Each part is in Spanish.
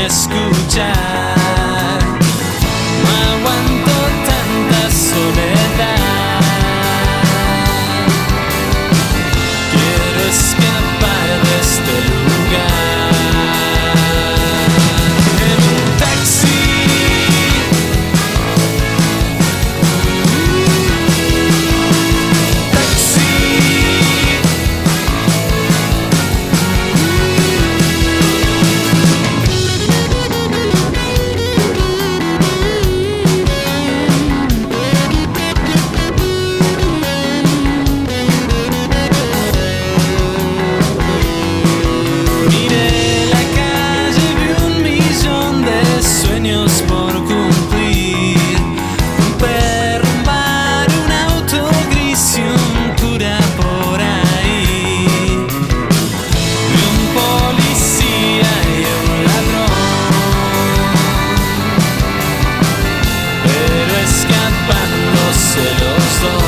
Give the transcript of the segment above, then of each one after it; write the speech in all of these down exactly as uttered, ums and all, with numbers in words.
escuchar. No aguanto tanta soledad. Quiero escapar de este lugar. En un taxi. Por cumplir, un perro, un bar, un auto gris y un cura por ahí, y un policía y un ladrón, pero escapándose los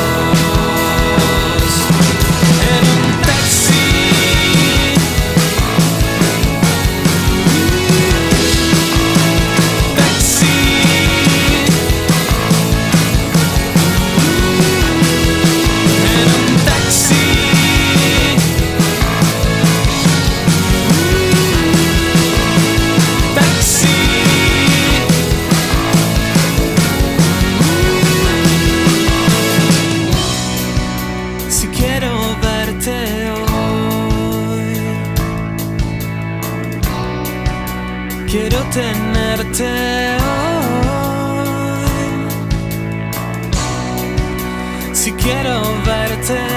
dos en un taxi. Si quiero verte hoy, quiero tenerte hoy. Si quiero verte